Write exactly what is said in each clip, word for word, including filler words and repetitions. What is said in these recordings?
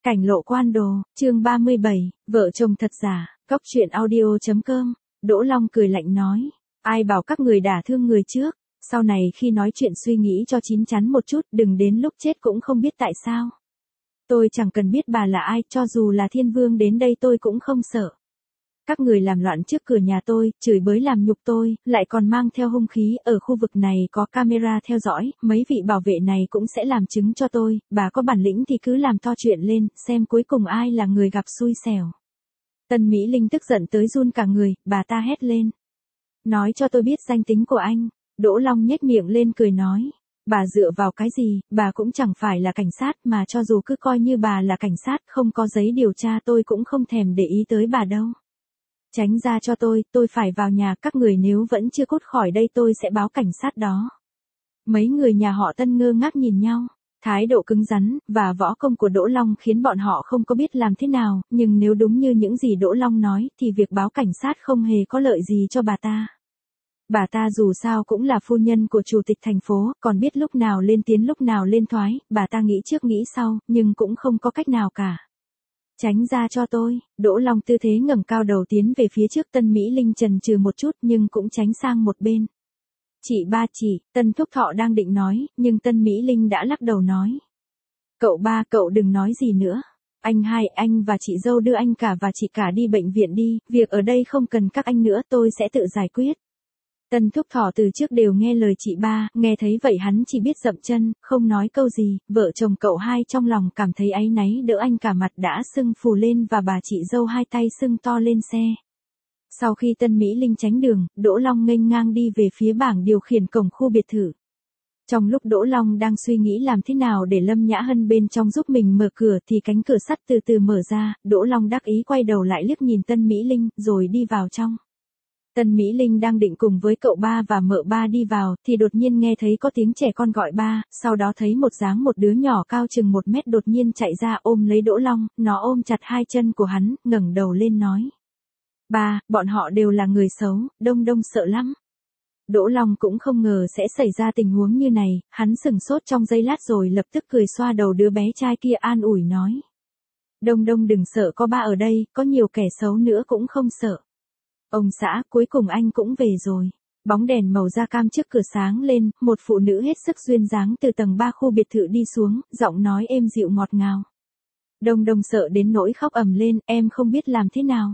Cảnh lộ quan đồ, chương ba mươi bảy, vợ chồng thật giả, cóc truyện audio.com, Đỗ Long cười lạnh nói, ai bảo các người đả thương người trước, sau này khi nói chuyện suy nghĩ cho chín chắn một chút, đừng đến lúc chết cũng không biết tại sao. Tôi chẳng cần biết bà là ai, cho dù là thiên vương đến đây tôi cũng không sợ. Các người làm loạn trước cửa nhà tôi, chửi bới làm nhục tôi, lại còn mang theo hung khí, ở khu vực này có camera theo dõi, mấy vị bảo vệ này cũng sẽ làm chứng cho tôi, bà có bản lĩnh thì cứ làm to chuyện lên, xem cuối cùng ai là người gặp xui xẻo. Tân Mỹ Linh tức giận tới run cả người, bà ta hét lên. Nói cho tôi biết danh tính của anh. Đỗ Long nhếch miệng lên cười nói. Bà dựa vào cái gì, bà cũng chẳng phải là cảnh sát, mà cho dù cứ coi như bà là cảnh sát, không có giấy điều tra tôi cũng không thèm để ý tới bà đâu. Tránh ra cho tôi, tôi phải vào nhà, các người nếu vẫn chưa cút khỏi đây tôi sẽ báo cảnh sát đó. Mấy người nhà họ Tân ngơ ngác nhìn nhau, thái độ cứng rắn, và võ công của Đỗ Long khiến bọn họ không có biết làm thế nào, nhưng nếu đúng như những gì Đỗ Long nói, thì việc báo cảnh sát không hề có lợi gì cho bà ta. Bà ta dù sao cũng là phu nhân của chủ tịch thành phố, còn biết lúc nào lên tiến lúc nào lên thoái, bà ta nghĩ trước nghĩ sau, nhưng cũng không có cách nào cả. Tránh ra cho tôi, Đỗ Long tư thế ngẩng cao đầu tiến về phía trước. Tân Mỹ Linh chần chừ một chút nhưng cũng tránh sang một bên. Chị ba chị, Tân Thúc Thọ đang định nói, nhưng Tân Mỹ Linh đã lắc đầu nói. Cậu ba, cậu đừng nói gì nữa. Anh hai, anh và chị dâu đưa anh cả và chị cả đi bệnh viện đi, việc ở đây không cần các anh nữa, tôi sẽ tự giải quyết. Tân Thúc Thọ từ trước đều nghe lời chị ba, nghe thấy vậy hắn chỉ biết dậm chân, không nói câu gì. Vợ chồng cậu hai trong lòng cảm thấy áy náy, đỡ anh cả mặt đã sưng phù lên và bà chị dâu hai tay sưng to lên xe. Sau khi Tân Mỹ Linh tránh đường, Đỗ Long nghênh ngang đi về phía bảng điều khiển cổng khu biệt thự. Trong lúc Đỗ Long đang suy nghĩ làm thế nào để Lâm Nhã Hân bên trong giúp mình mở cửa thì cánh cửa sắt từ từ mở ra, Đỗ Long đắc ý quay đầu lại liếc nhìn Tân Mỹ Linh rồi đi vào trong. Tân Mỹ Linh đang định cùng với cậu ba và mợ ba đi vào, thì đột nhiên nghe thấy có tiếng trẻ con gọi ba, sau đó thấy một dáng một đứa nhỏ cao chừng một mét đột nhiên chạy ra ôm lấy Đỗ Long, nó ôm chặt hai chân của hắn, ngẩng đầu lên nói. Ba, bọn họ đều là người xấu, Đông Đông sợ lắm. Đỗ Long cũng không ngờ sẽ xảy ra tình huống như này, hắn sừng sốt trong giây lát rồi lập tức cười xoa đầu đứa bé trai kia an ủi nói. Đông Đông đừng sợ, có ba ở đây, có nhiều kẻ xấu nữa cũng không sợ. Ông xã, cuối cùng anh cũng về rồi. Bóng đèn màu da cam trước cửa sáng lên, một phụ nữ hết sức duyên dáng từ tầng ba khu biệt thự đi xuống, giọng nói êm dịu ngọt ngào. Đông Đông sợ đến nỗi khóc ầm lên, em không biết làm thế nào.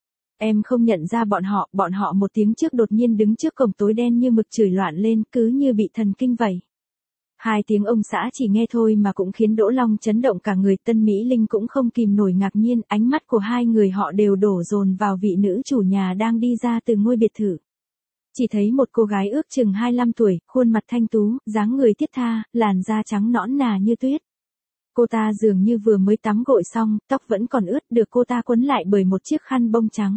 Em không nhận ra bọn họ, bọn họ một tiếng trước đột nhiên đứng trước cổng tối đen như mực chửi loạn lên, cứ như bị thần kinh vậy. Hai tiếng ông xã chỉ nghe thôi mà cũng khiến Đỗ Long chấn động cả người. Tân Mỹ Linh cũng không kìm nổi ngạc nhiên, ánh mắt của hai người họ đều đổ dồn vào vị nữ chủ nhà đang đi ra từ ngôi biệt thự. Chỉ thấy một cô gái ước chừng hai mươi lăm tuổi, khuôn mặt thanh tú, dáng người thiết tha, làn da trắng nõn nà như tuyết. Cô ta dường như vừa mới tắm gội xong, tóc vẫn còn ướt, được cô ta quấn lại bởi một chiếc khăn bông trắng.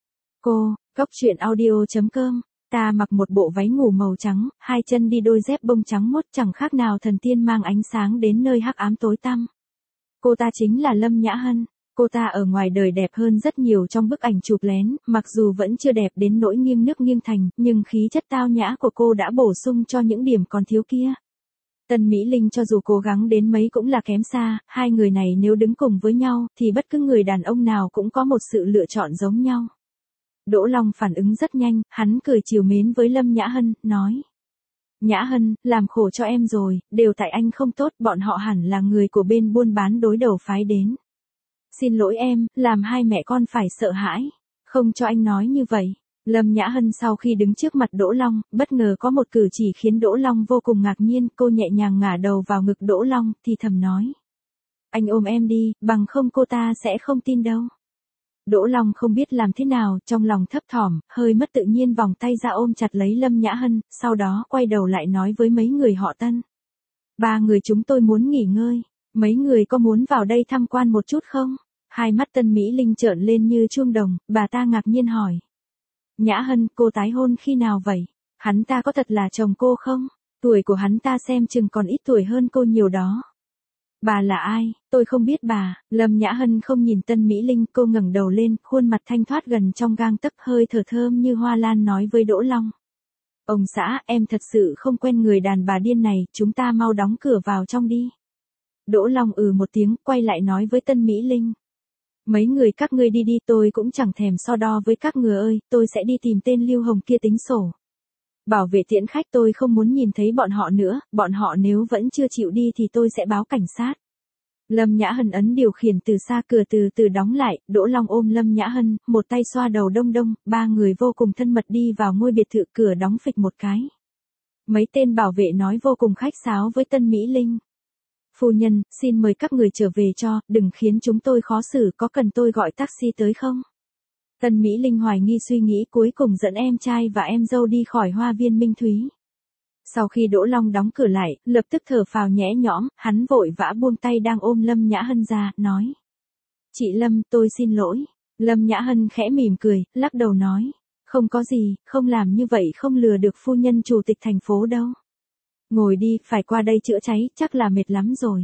Cô, cóc truyện audio.com, ta mặc một bộ váy ngủ màu trắng, hai chân đi đôi dép bông trắng mốt, chẳng khác nào thần tiên mang ánh sáng đến nơi hắc ám tối tăm. Cô ta chính là Lâm Nhã Hân. Cô ta ở ngoài đời đẹp hơn rất nhiều trong bức ảnh chụp lén, mặc dù vẫn chưa đẹp đến nỗi nghiêng nước nghiêng thành, nhưng khí chất tao nhã của cô đã bổ sung cho những điểm còn thiếu kia. Tân Mỹ Linh cho dù cố gắng đến mấy cũng là kém xa, hai người này nếu đứng cùng với nhau, thì bất cứ người đàn ông nào cũng có một sự lựa chọn giống nhau. Đỗ Long phản ứng rất nhanh, hắn cười trìu mến với Lâm Nhã Hân, nói. Nhã Hân, làm khổ cho em rồi, đều tại anh không tốt, bọn họ hẳn là người của bên buôn bán đối đầu phái đến. Xin lỗi em, làm hai mẹ con phải sợ hãi, không cho anh nói như vậy. Lâm Nhã Hân sau khi đứng trước mặt Đỗ Long, bất ngờ có một cử chỉ khiến Đỗ Long vô cùng ngạc nhiên, cô nhẹ nhàng ngả đầu vào ngực Đỗ Long, thì thầm nói. Anh ôm em đi, bằng không cô ta sẽ không tin đâu. Đỗ Long không biết làm thế nào, trong lòng thấp thỏm, hơi mất tự nhiên vòng tay ra ôm chặt lấy Lâm Nhã Hân, sau đó quay đầu lại nói với mấy người họ Tân. Ba người chúng tôi muốn nghỉ ngơi, mấy người có muốn vào đây tham quan một chút không? Hai mắt Tân Mỹ Linh trợn lên như chuông đồng, bà ta ngạc nhiên hỏi. Nhã Hân, cô tái hôn khi nào vậy? Hắn ta có thật là chồng cô không? Tuổi của hắn ta xem chừng còn ít tuổi hơn cô nhiều đó. Bà là ai? Tôi không biết bà. Lâm Nhã Hân không nhìn Tân Mỹ Linh, cô ngẩng đầu lên, khuôn mặt thanh thoát gần trong gang tấc, hơi thở thơm như hoa lan nói với Đỗ Long. Ông xã, em thật sự không quen người đàn bà điên này, chúng ta mau đóng cửa vào trong đi. Đỗ Long ừ một tiếng, quay lại nói với Tân Mỹ Linh. Mấy người các ngươi đi đi, tôi cũng chẳng thèm so đo với các người ơi, tôi sẽ đi tìm tên Lưu Hồng kia tính sổ. Bảo vệ tiễn khách, tôi không muốn nhìn thấy bọn họ nữa, bọn họ nếu vẫn chưa chịu đi thì tôi sẽ báo cảnh sát. Lâm Nhã Hân ấn điều khiển từ xa, cửa từ từ đóng lại, Đỗ Long ôm Lâm Nhã Hân, một tay xoa đầu Đông Đông, ba người vô cùng thân mật đi vào ngôi biệt thự, cửa đóng phịch một cái. Mấy tên bảo vệ nói vô cùng khách sáo với Tân Mỹ Linh. Phu nhân, xin mời các người trở về cho, đừng khiến chúng tôi khó xử, có cần tôi gọi taxi tới không? Tân Mỹ Linh hoài nghi suy nghĩ, cuối cùng dẫn em trai và em dâu đi khỏi hoa viên Minh Thúy. Sau khi Đỗ Long đóng cửa lại, lập tức thở phào nhẹ nhõm, hắn vội vã buông tay đang ôm Lâm Nhã Hân ra, nói. Chị Lâm, tôi xin lỗi. Lâm Nhã Hân khẽ mỉm cười, lắc đầu nói. Không có gì, không làm như vậy không lừa được phu nhân chủ tịch thành phố đâu. Ngồi đi, phải qua đây chữa cháy, chắc là mệt lắm rồi.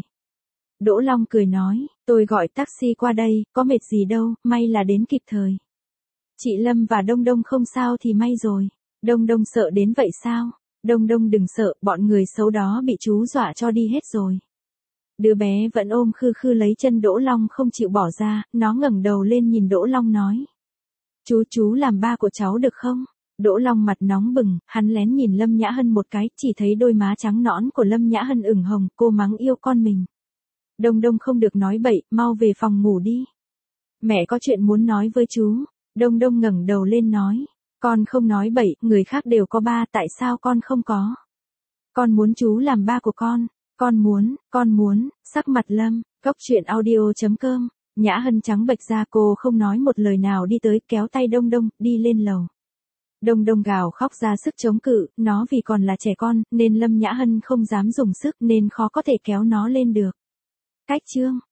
Đỗ Long cười nói, tôi gọi taxi qua đây, có mệt gì đâu, may là đến kịp thời. Chị Lâm và Đông Đông không sao thì may rồi. Đông Đông sợ đến vậy sao? Đông Đông đừng sợ, bọn người xấu đó bị chú dọa cho đi hết rồi. Đứa bé vẫn ôm khư khư lấy chân Đỗ Long không chịu bỏ ra, nó ngẩng đầu lên nhìn Đỗ Long nói. Chú chú làm ba của cháu được không? Đỗ Long mặt nóng bừng, hắn lén nhìn Lâm Nhã Hân một cái, chỉ thấy đôi má trắng nõn của Lâm Nhã Hân ửng hồng, cô mắng yêu con mình. Đông Đông không được nói bậy, mau về phòng ngủ đi. Mẹ có chuyện muốn nói với chú. Đông Đông ngẩng đầu lên nói. Con không nói bậy, người khác đều có ba, tại sao con không có? Con muốn chú làm ba của con. Con muốn, con muốn, sắc mặt Lâm, góc truyện audio chấm com. Nhã Hân trắng bệch ra, cô không nói một lời nào đi tới, kéo tay Đông Đông, đi lên lầu. Đông Đông gào khóc ra sức chống cự, nó vì còn là trẻ con, nên Lâm Nhã Hân không dám dùng sức nên khó có thể kéo nó lên được. Cách chương